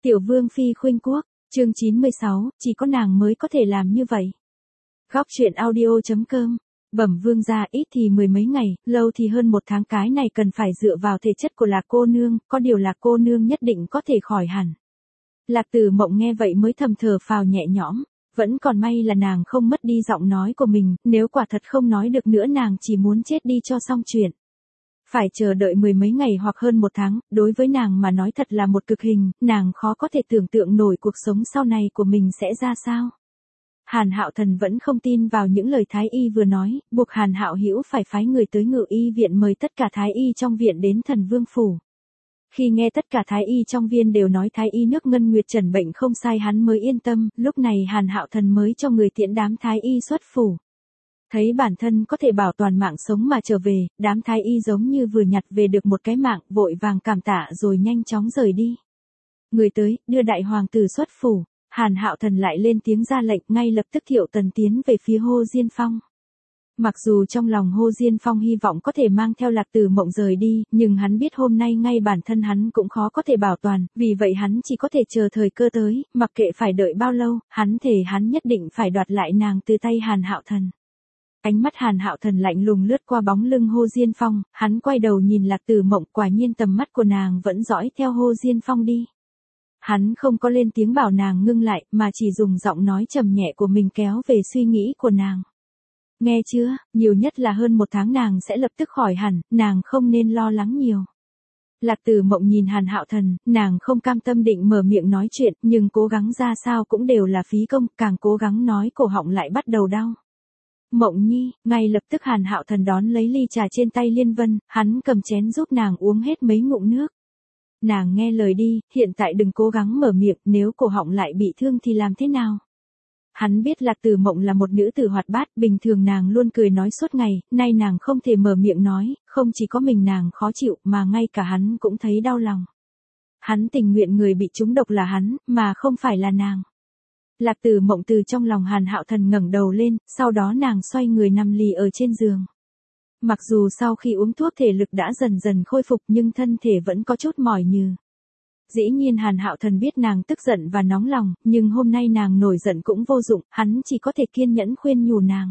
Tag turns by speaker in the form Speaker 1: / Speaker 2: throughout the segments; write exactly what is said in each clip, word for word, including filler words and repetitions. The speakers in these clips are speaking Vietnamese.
Speaker 1: Tiểu Vương Phi khuynh quốc, chương chín mươi sáu, chỉ có nàng mới có thể làm như vậy. Góc truyện audio.com. Bẩm vương gia, ít thì mười mấy ngày, lâu thì hơn một tháng, cái này cần phải dựa vào thể chất của Lạc cô nương, có điều Lạc cô nương nhất định có thể khỏi hẳn. Lạc Tử Mộng nghe vậy mới thầm thở phào nhẹ nhõm, vẫn còn may là nàng không mất đi giọng nói của mình, nếu quả thật không nói được nữa nàng chỉ muốn chết đi cho xong chuyện. Phải chờ đợi mười mấy ngày hoặc hơn một tháng, đối với nàng mà nói thật là một cực hình, nàng khó có thể tưởng tượng nổi cuộc sống sau này của mình sẽ ra sao. Hàn Hạo Thần vẫn không tin vào những lời Thái Y vừa nói, buộc Hàn Hạo Hữu phải phái người tới Ngự Y viện mời tất cả Thái Y trong viện đến Thần Vương phủ. Khi nghe tất cả Thái Y trong viện đều nói Thái Y nước Ngân Nguyệt trần bệnh không sai hắn mới yên tâm, lúc này Hàn Hạo Thần mới cho người tiễn đám Thái Y xuất phủ. Thấy bản thân có thể bảo toàn mạng sống mà trở về, đám Thái Y giống như vừa nhặt về được một cái mạng, vội vàng cảm tạ rồi nhanh chóng rời đi. Người tới, đưa đại hoàng tử xuất phủ. Hàn Hạo Thần lại lên tiếng ra lệnh, ngay lập tức Thiệu Tần tiến về phía Hồ Diên Phong. Mặc dù trong lòng Hồ Diên Phong hy vọng có thể mang theo Lạc Tử Mộng rời đi, nhưng hắn biết hôm nay ngay bản thân hắn cũng khó có thể bảo toàn, vì vậy hắn chỉ có thể chờ thời cơ tới, mặc kệ phải đợi bao lâu, hắn thề hắn nhất định phải đoạt lại nàng từ tay Hàn Hạo Thần. Ánh mắt Hàn Hạo Thần lạnh lùng lướt qua bóng lưng Hồ Diên Phong, hắn quay đầu nhìn Lạc Tử Mộng, quả nhiên tầm mắt của nàng vẫn dõi theo Hồ Diên Phong đi. Hắn không có lên tiếng bảo nàng ngưng lại, mà chỉ dùng giọng nói trầm nhẹ của mình kéo về suy nghĩ của nàng. Nghe chưa, nhiều nhất là hơn một tháng nàng sẽ lập tức khỏi hẳn, nàng không nên lo lắng nhiều. Lạc Tử Mộng nhìn Hàn Hạo Thần, nàng không cam tâm định mở miệng nói chuyện, nhưng cố gắng ra sao cũng đều là phí công, càng cố gắng nói cổ họng lại bắt đầu đau. Mộng Nhi, ngay lập tức Hàn Hạo Thần đón lấy ly trà trên tay Liên Vân, hắn cầm chén giúp nàng uống hết mấy ngụm nước. Nàng nghe lời đi, hiện tại đừng cố gắng mở miệng, nếu cổ họng lại bị thương thì làm thế nào? Hắn biết Lạc Tử Mộng là một nữ tử hoạt bát, bình thường nàng luôn cười nói suốt ngày, nay nàng không thể mở miệng nói, không chỉ có mình nàng khó chịu mà ngay cả hắn cũng thấy đau lòng. Hắn tình nguyện người bị trúng độc là hắn, mà không phải là nàng. Lạc Tử Mộng từ trong lòng Hàn Hạo Thần ngẩng đầu lên, sau đó nàng xoay người nằm lì ở trên giường. Mặc dù sau khi uống thuốc thể lực đã dần dần khôi phục nhưng thân thể vẫn có chút mỏi nhừ. Dĩ nhiên Hàn Hạo Thần biết nàng tức giận và nóng lòng, nhưng hôm nay nàng nổi giận cũng vô dụng, hắn chỉ có thể kiên nhẫn khuyên nhủ nàng.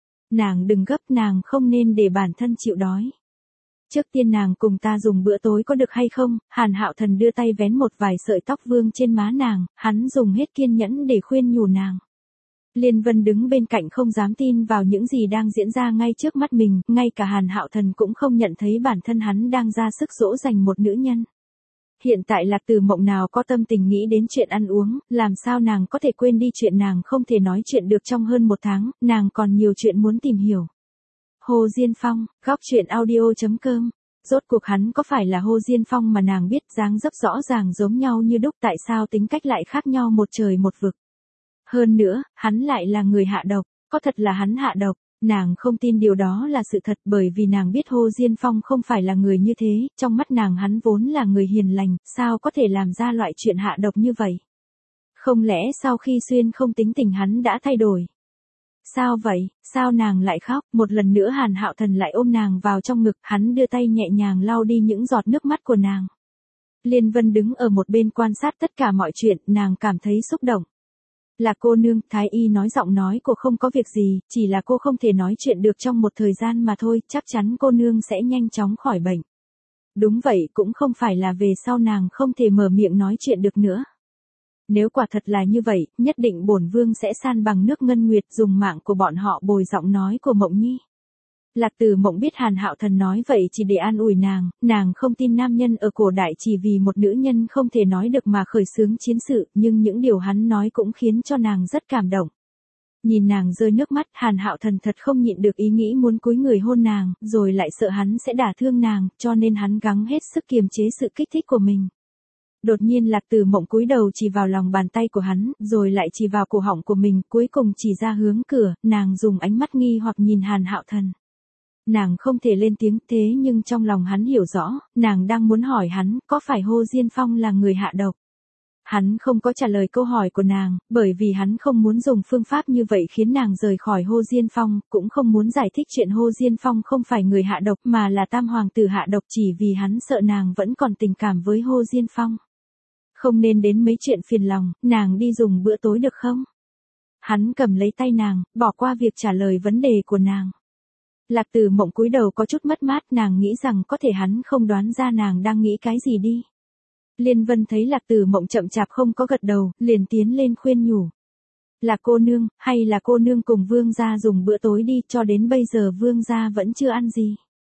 Speaker 1: Nàng đừng gấp, nàng không nên để bản thân chịu đói. Trước tiên nàng cùng ta dùng bữa tối có được hay không? Hàn Hạo Thần đưa tay vén một vài sợi tóc vương trên má nàng, hắn dùng hết kiên nhẫn để khuyên nhủ nàng. Liên Vân đứng bên cạnh không dám tin vào những gì đang diễn ra ngay trước mắt mình, ngay cả Hàn Hạo Thần cũng không nhận thấy bản thân hắn đang ra sức dỗ dành một nữ nhân. Hiện tại Lạc Tử Mộng nào có tâm tình nghĩ đến chuyện ăn uống, làm sao nàng có thể quên đi chuyện nàng không thể nói chuyện được trong hơn một tháng, nàng còn nhiều chuyện muốn tìm hiểu. Hồ Diên Phong, góc truyện audio.com. Rốt cuộc hắn có phải là Hồ Diên Phong mà nàng biết, dáng dấp rõ ràng giống nhau như đúc, tại sao tính cách lại khác nhau một trời một vực. Hơn nữa, hắn lại là người hạ độc, có thật là hắn hạ độc, nàng không tin điều đó là sự thật bởi vì nàng biết Hồ Diên Phong không phải là người như thế, trong mắt nàng hắn vốn là người hiền lành, sao có thể làm ra loại chuyện hạ độc như vậy. Không lẽ sau khi xuyên không tính tình hắn đã thay đổi? Sao vậy, sao nàng lại khóc? Một lần nữa Hàn Hạo Thần lại ôm nàng vào trong ngực, hắn đưa tay nhẹ nhàng lau đi những giọt nước mắt của nàng. Liên Vân đứng ở một bên quan sát tất cả mọi chuyện, nàng cảm thấy xúc động. Là cô nương, Thái Y nói giọng nói cô không có việc gì, chỉ là cô không thể nói chuyện được trong một thời gian mà thôi, chắc chắn cô nương sẽ nhanh chóng khỏi bệnh. Đúng vậy, cũng không phải là về sau nàng không thể mở miệng nói chuyện được nữa. Nếu quả thật là như vậy, nhất định bổn vương sẽ san bằng nước Ngân Nguyệt, dùng mạng của bọn họ bồi giọng nói của Mộng Nhi. Lạc Tử Mộng biết Hàn Hạo Thần nói vậy chỉ để an ủi nàng, nàng không tin nam nhân ở cổ đại chỉ vì một nữ nhân không thể nói được mà khởi xướng chiến sự, nhưng những điều hắn nói cũng khiến cho nàng rất cảm động. Nhìn nàng rơi nước mắt, Hàn Hạo Thần thật không nhịn được ý nghĩ muốn cúi người hôn nàng, rồi lại sợ hắn sẽ đả thương nàng, cho nên hắn gắng hết sức kiềm chế sự kích thích của mình. Đột nhiên Lạc Tử Mộng cúi đầu chỉ vào lòng bàn tay của hắn, rồi lại chỉ vào cổ họng của mình, cuối cùng chỉ ra hướng cửa, nàng dùng ánh mắt nghi hoặc nhìn Hàn Hạo Thần. Nàng không thể lên tiếng, thế nhưng trong lòng hắn hiểu rõ, nàng đang muốn hỏi hắn, có phải Hồ Diên Phong là người hạ độc? Hắn không có trả lời câu hỏi của nàng, bởi vì hắn không muốn dùng phương pháp như vậy khiến nàng rời khỏi Hồ Diên Phong, cũng không muốn giải thích chuyện Hồ Diên Phong không phải người hạ độc mà là tam hoàng tử hạ độc chỉ vì hắn sợ nàng vẫn còn tình cảm với Hồ Diên Phong. Không nên đến mấy chuyện phiền lòng, nàng đi dùng bữa tối được không? Hắn cầm lấy tay nàng, bỏ qua việc trả lời vấn đề của nàng. Lạc Tử Mộng cúi đầu có chút mất mát, nàng nghĩ rằng có thể hắn không đoán ra nàng đang nghĩ cái gì đi. Liên Vân thấy Lạc Tử Mộng chậm chạp không có gật đầu, liền tiến lên khuyên nhủ. Là cô nương, hay là cô nương cùng vương gia dùng bữa tối đi, cho đến bây giờ vương gia vẫn chưa ăn gì.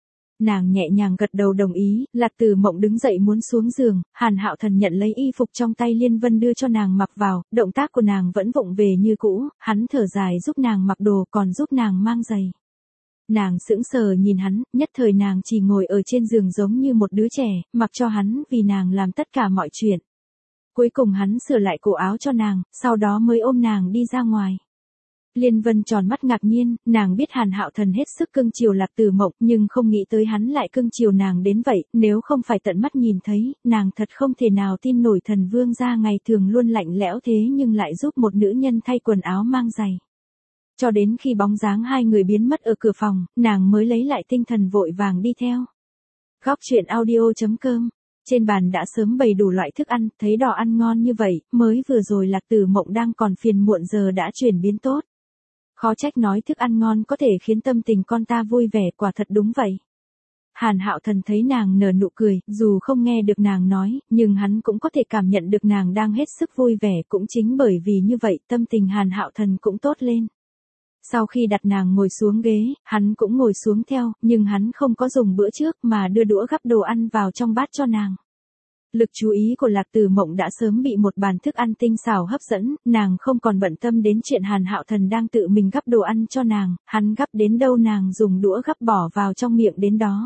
Speaker 1: Nàng nhẹ nhàng gật đầu đồng ý, Lạc Tử Mộng đứng dậy muốn xuống giường, Hàn Hạo Thần nhận lấy y phục trong tay Liên Vân đưa cho nàng mặc vào, động tác của nàng vẫn vụng về như cũ, hắn thở dài giúp nàng mặc đồ còn giúp nàng mang giày. Nàng sững sờ nhìn hắn, nhất thời nàng chỉ ngồi ở trên giường giống như một đứa trẻ, mặc cho hắn vì nàng làm tất cả mọi chuyện. Cuối cùng hắn sửa lại cổ áo cho nàng, sau đó mới ôm nàng đi ra ngoài. Liên Vân tròn mắt ngạc nhiên, nàng biết Hàn Hạo Thần hết sức cưng chiều Lạc Tử Mộng, nhưng không nghĩ tới hắn lại cưng chiều nàng đến vậy, nếu không phải tận mắt nhìn thấy, nàng thật không thể nào tin nổi thần vương gia ngày thường luôn lạnh lẽo thế nhưng lại giúp một nữ nhân thay quần áo mang giày. Cho đến khi bóng dáng hai người biến mất ở cửa phòng, nàng mới lấy lại tinh thần vội vàng đi theo. Góc truyện audio chấm com. Trên bàn đã sớm bày đủ loại thức ăn, thấy đồ ăn ngon như vậy, mới vừa rồi Lạc Tử Mộng đang còn phiền muộn giờ đã chuyển biến tốt. Khó trách nói thức ăn ngon có thể khiến tâm tình con ta vui vẻ, quả thật đúng vậy. Hàn Hạo Thần thấy nàng nở nụ cười, dù không nghe được nàng nói, nhưng hắn cũng có thể cảm nhận được nàng đang hết sức vui vẻ, cũng chính bởi vì như vậy tâm tình Hàn Hạo Thần cũng tốt lên. Sau khi đặt nàng ngồi xuống ghế, hắn cũng ngồi xuống theo, nhưng hắn không có dùng bữa trước mà đưa đũa gắp đồ ăn vào trong bát cho nàng. Lực chú ý của Lạc Tử Mộng đã sớm bị một bàn thức ăn tinh xảo hấp dẫn, nàng không còn bận tâm đến chuyện Hàn Hạo Thần đang tự mình gắp đồ ăn cho nàng, hắn gắp đến đâu nàng dùng đũa gắp bỏ vào trong miệng đến đó.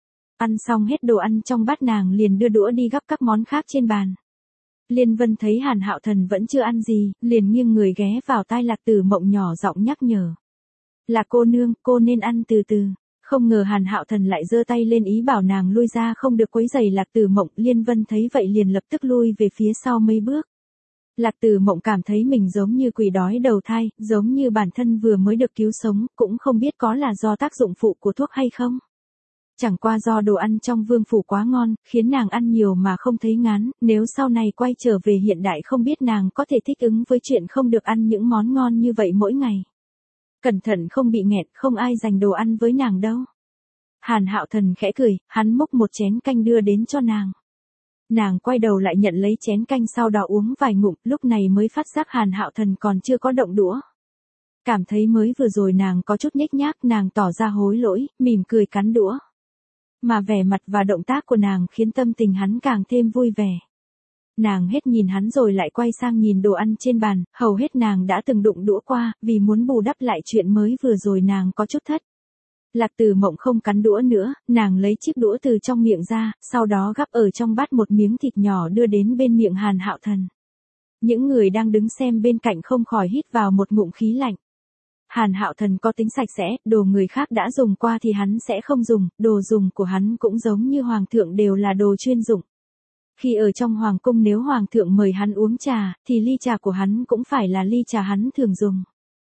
Speaker 1: Ăn xong hết đồ ăn trong bát nàng liền đưa đũa đi gắp các món khác trên bàn. Liên Vân thấy Hàn Hạo Thần vẫn chưa ăn gì, liền nghiêng người ghé vào tai Lạc Tử Mộng nhỏ giọng nhắc nhở. Là cô nương, cô nên ăn từ từ. Không ngờ Hàn Hạo Thần lại giơ tay lên ý bảo nàng lui ra không được quấy rầy Lạc Tử Mộng, Liên Vân thấy vậy liền lập tức lui về phía sau mấy bước. Lạc Tử Mộng cảm thấy mình giống như quỷ đói đầu thai, giống như bản thân vừa mới được cứu sống, cũng không biết có là do tác dụng phụ của thuốc hay không. Chẳng qua do đồ ăn trong vương phủ quá ngon, khiến nàng ăn nhiều mà không thấy ngán, nếu sau này quay trở về hiện đại không biết nàng có thể thích ứng với chuyện không được ăn những món ngon như vậy mỗi ngày. Cẩn thận không bị nghẹt, không ai giành đồ ăn với nàng đâu. Hàn Hạo Thần khẽ cười, hắn múc một chén canh đưa đến cho nàng. Nàng quay đầu lại nhận lấy chén canh sau đó uống vài ngụm, lúc này mới phát giác Hàn Hạo Thần còn chưa có động đũa. Cảm thấy mới vừa rồi nàng có chút nhếch nhác, nàng tỏ ra hối lỗi, mỉm cười cắn đũa. Mà vẻ mặt và động tác của nàng khiến tâm tình hắn càng thêm vui vẻ. Nàng hết nhìn hắn rồi lại quay sang nhìn đồ ăn trên bàn, hầu hết nàng đã từng đụng đũa qua, vì muốn bù đắp lại chuyện mới vừa rồi nàng có chút thất. Lạc Tử Mộng không cắn đũa nữa, nàng lấy chiếc đũa từ trong miệng ra, sau đó gắp ở trong bát một miếng thịt nhỏ đưa đến bên miệng Hàn Hạo Thần. Những người đang đứng xem bên cạnh không khỏi hít vào một ngụm khí lạnh. Hàn Hạo Thần có tính sạch sẽ, đồ người khác đã dùng qua thì hắn sẽ không dùng, đồ dùng của hắn cũng giống như hoàng thượng đều là đồ chuyên dụng. Khi ở trong hoàng cung nếu hoàng thượng mời hắn uống trà, thì ly trà của hắn cũng phải là ly trà hắn thường dùng.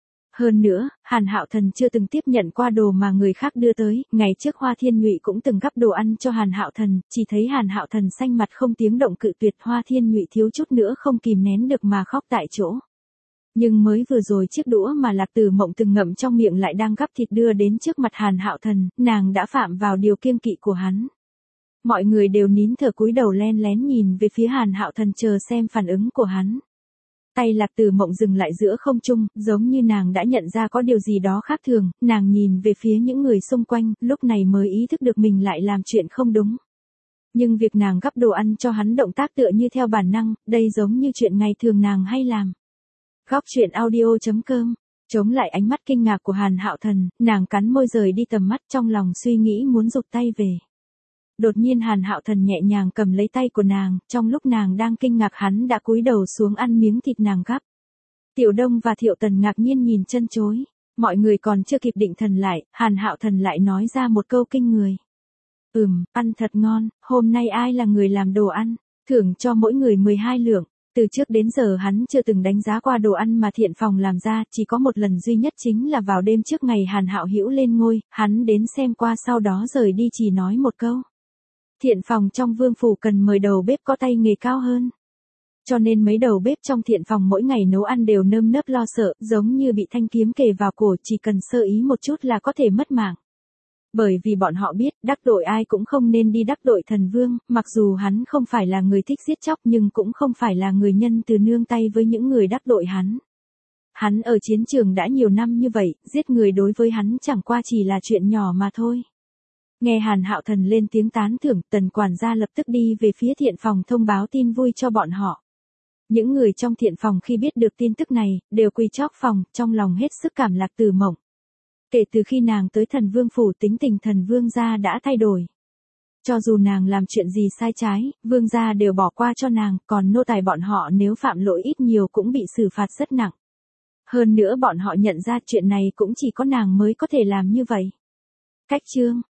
Speaker 1: Hơn nữa, Hàn Hạo Thần chưa từng tiếp nhận qua đồ mà người khác đưa tới, ngày trước Hoa Thiên Nhụy cũng từng gắp đồ ăn cho Hàn Hạo Thần, chỉ thấy Hàn Hạo Thần xanh mặt không tiếng động cự tuyệt, Hoa Thiên Nhụy thiếu chút nữa không kìm nén được mà khóc tại chỗ. Nhưng mới vừa rồi chiếc đũa mà Lạc Tử Mộng từng ngậm trong miệng lại đang gắp thịt đưa đến trước mặt Hàn Hạo Thần, nàng đã phạm vào điều kiêng kỵ của hắn. Mọi người đều nín thở cúi đầu len lén nhìn về phía Hàn Hạo Thần chờ xem phản ứng của hắn. Tay Lạc Tử Mộng dừng lại giữa không trung, giống như nàng đã nhận ra có điều gì đó khác thường, nàng nhìn về phía những người xung quanh, lúc này mới ý thức được mình lại làm chuyện không đúng. Nhưng việc nàng gắp đồ ăn cho hắn động tác tựa như theo bản năng, đây giống như chuyện ngày thường nàng hay làm. Góc truyện audio chấm com. Chống lại ánh mắt kinh ngạc của Hàn Hạo Thần, nàng cắn môi rời đi tầm mắt, trong lòng suy nghĩ muốn giục tay về. Đột nhiên Hàn Hạo Thần nhẹ nhàng cầm lấy tay của nàng, trong lúc nàng đang kinh ngạc hắn đã cúi đầu xuống ăn miếng thịt nàng gắp. Tiểu Đông và Thiệu Tần ngạc nhiên nhìn chân chối, mọi người còn chưa kịp định thần lại, Hàn Hạo Thần lại nói ra một câu kinh người. Ừm, ăn thật ngon, hôm nay ai là người làm đồ ăn, thưởng cho mỗi người mười hai lượng. Từ trước đến giờ hắn chưa từng đánh giá qua đồ ăn mà Thiện Phòng làm ra, chỉ có một lần duy nhất chính là vào đêm trước ngày Hàn Hạo Hữu lên ngôi, hắn đến xem qua sau đó rời đi chỉ nói một câu. Thiện Phòng trong vương phủ cần mời đầu bếp có tay nghề cao hơn. Cho nên mấy đầu bếp trong thiện phòng mỗi ngày nấu ăn đều nơm nớp lo sợ, giống như bị thanh kiếm kề vào cổ, chỉ cần sơ ý một chút là có thể mất mạng. Bởi vì bọn họ biết, đắc tội ai cũng không nên đi đắc tội thần vương, mặc dù hắn không phải là người thích giết chóc nhưng cũng không phải là người nhân từ nương tay với những người đắc tội hắn. Hắn ở chiến trường đã nhiều năm như vậy, giết người đối với hắn chẳng qua chỉ là chuyện nhỏ mà thôi. Nghe Hàn Hạo Thần lên tiếng tán thưởng, Tần quản gia lập tức đi về phía thiện phòng thông báo tin vui cho bọn họ. Những người trong thiện phòng khi biết được tin tức này, đều quỳ chóp phòng, trong lòng hết sức cảm lạc từ mộng. Kể từ khi nàng tới thần vương phủ, tính tình thần vương gia đã thay đổi. Cho dù nàng làm chuyện gì sai trái, vương gia đều bỏ qua cho nàng, còn nô tài bọn họ nếu phạm lỗi ít nhiều cũng bị xử phạt rất nặng. Hơn nữa bọn họ nhận ra chuyện này cũng chỉ có nàng mới có thể làm như vậy. Cách chương